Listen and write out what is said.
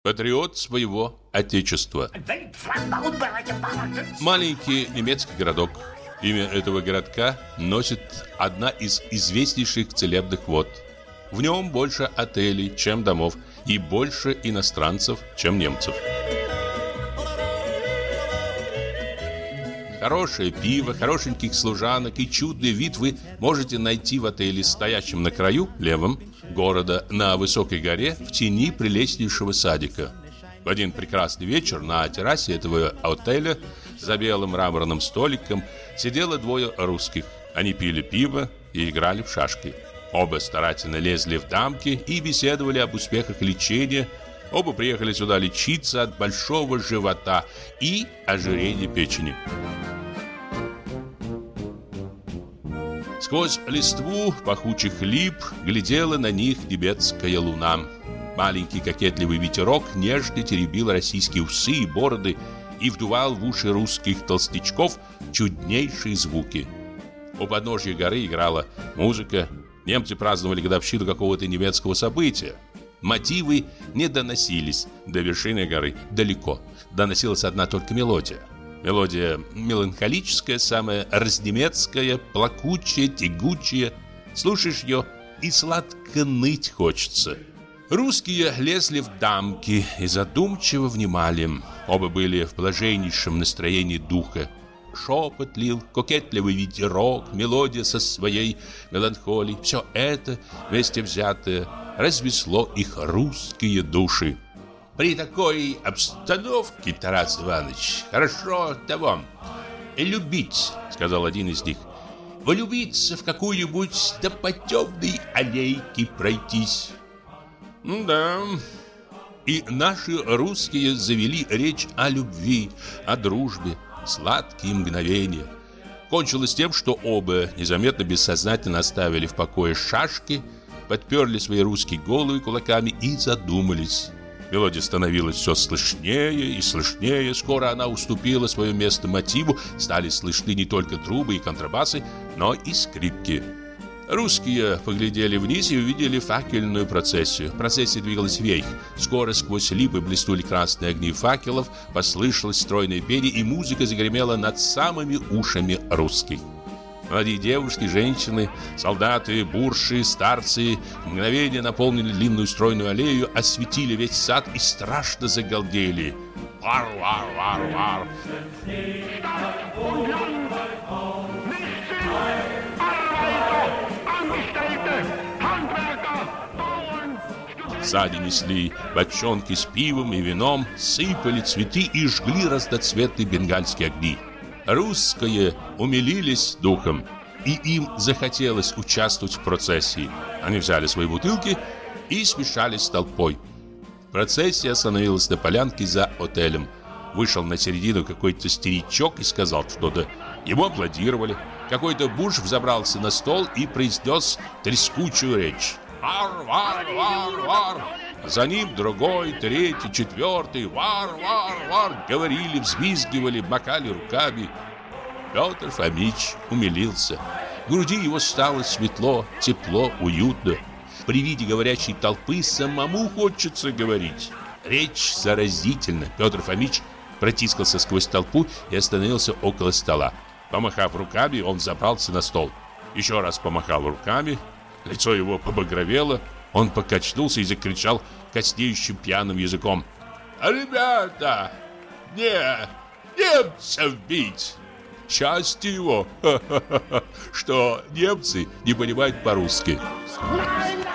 патриот своего отечества. Маленький немецкий городок. Имя этого городка носит одна из известнейших целебных вод. В нем больше отелей, чем домов, и больше иностранцев, чем немцев. Хорошее пиво, хорошеньких служанок и чудный вид вы можете найти в отеле, стоящем на краю, левом, города, на высокой горе, в тени прелестнейшего садика. В один прекрасный вечер на террасе этого отеля за белым мраморным столиком сидело двое русских. Они пили пиво и играли в шашки. Оба старательно лезли в дамки и беседовали об успехах лечения. Оба приехали сюда лечиться от большого живота и ожирения печени. Сквозь листву пахучих лип глядела на них тибетская луна. Маленький кокетливый ветерок нежно теребил российские усы и бороды и вдувал в уши русских толстячков чуднейшие звуки. У подножья горы играла музыка. Немцы праздновали годовщину какого-то немецкого события. Мотивы не доносились до вершины горы далеко. Доносилась одна только мелодия. Мелодия меланхолическая, самая разнемецкая, плакучая, тягучая. Слушаешь ее, и сладко ныть хочется. Русские лезли в дамки и задумчиво внимали. Оба были в блаженнейшем настроении духа. Шепот лил, кокетливый ветерок, мелодия со своей меланхолией. Все это, вместе взятое, развесло их русские души. При такой обстановке, Тарас Иванович, хорошо того любить, сказал один из них. Влюбиться в какую-нибудь да по темной аллейке пройтись. Да. И наши русские завели речь о любви, о дружбе, сладкие мгновения. Кончилось тем, что оба незаметно бессознательно оставили в покое шашки, подперли свои русские головы кулаками и задумались. Мелодия становилась все слышнее и слышнее. Скоро она уступила свое место мотиву. Стали слышны не только трубы и контрабасы, но и скрипки. Русские поглядели вниз и увидели факельную процессию. Процессия двигалась вверх. Скоро сквозь липы блеснули красные огни факелов, послышалось стройное пение, и музыка загремела над самыми ушами русских. Молодые девушки, женщины, солдаты, бурши, старцы в мгновение наполнили длинную стройную аллею, осветили весь сад и страшно загалдели. Вар, вар, вар, вар. Сзади несли бочонки с пивом и вином, сыпали цветы и жгли разноцветные бенгальские огни. Русские умилились духом, и им захотелось участвовать в процессии. Они взяли свои бутылки и смешались с толпой. Процессия остановилась на полянке за отелем. Вышел на середину какой-то старичок и сказал что-то. Ему аплодировали. Какой-то бурж взобрался на стол и произнес трескучую речь. «Вар, вар, вар, вар!» За ним другой, третий, четвертый. «Вар, вар, вар!» Говорили, взвизгивали, макали руками. Петр Фомич умилился. В груди его стало светло, тепло, уютно. При виде говорящей толпы самому хочется говорить. Речь заразительна. Петр Фомич протискался сквозь толпу и остановился около стола. Помахав руками, он забрался на стол. Еще раз помахал руками. Лицо его побагровело. Он покачнулся и закричал коснеющим пьяным языком: «Ребята, немцев бить! Счастье его, что немцы не понимают по-русски!»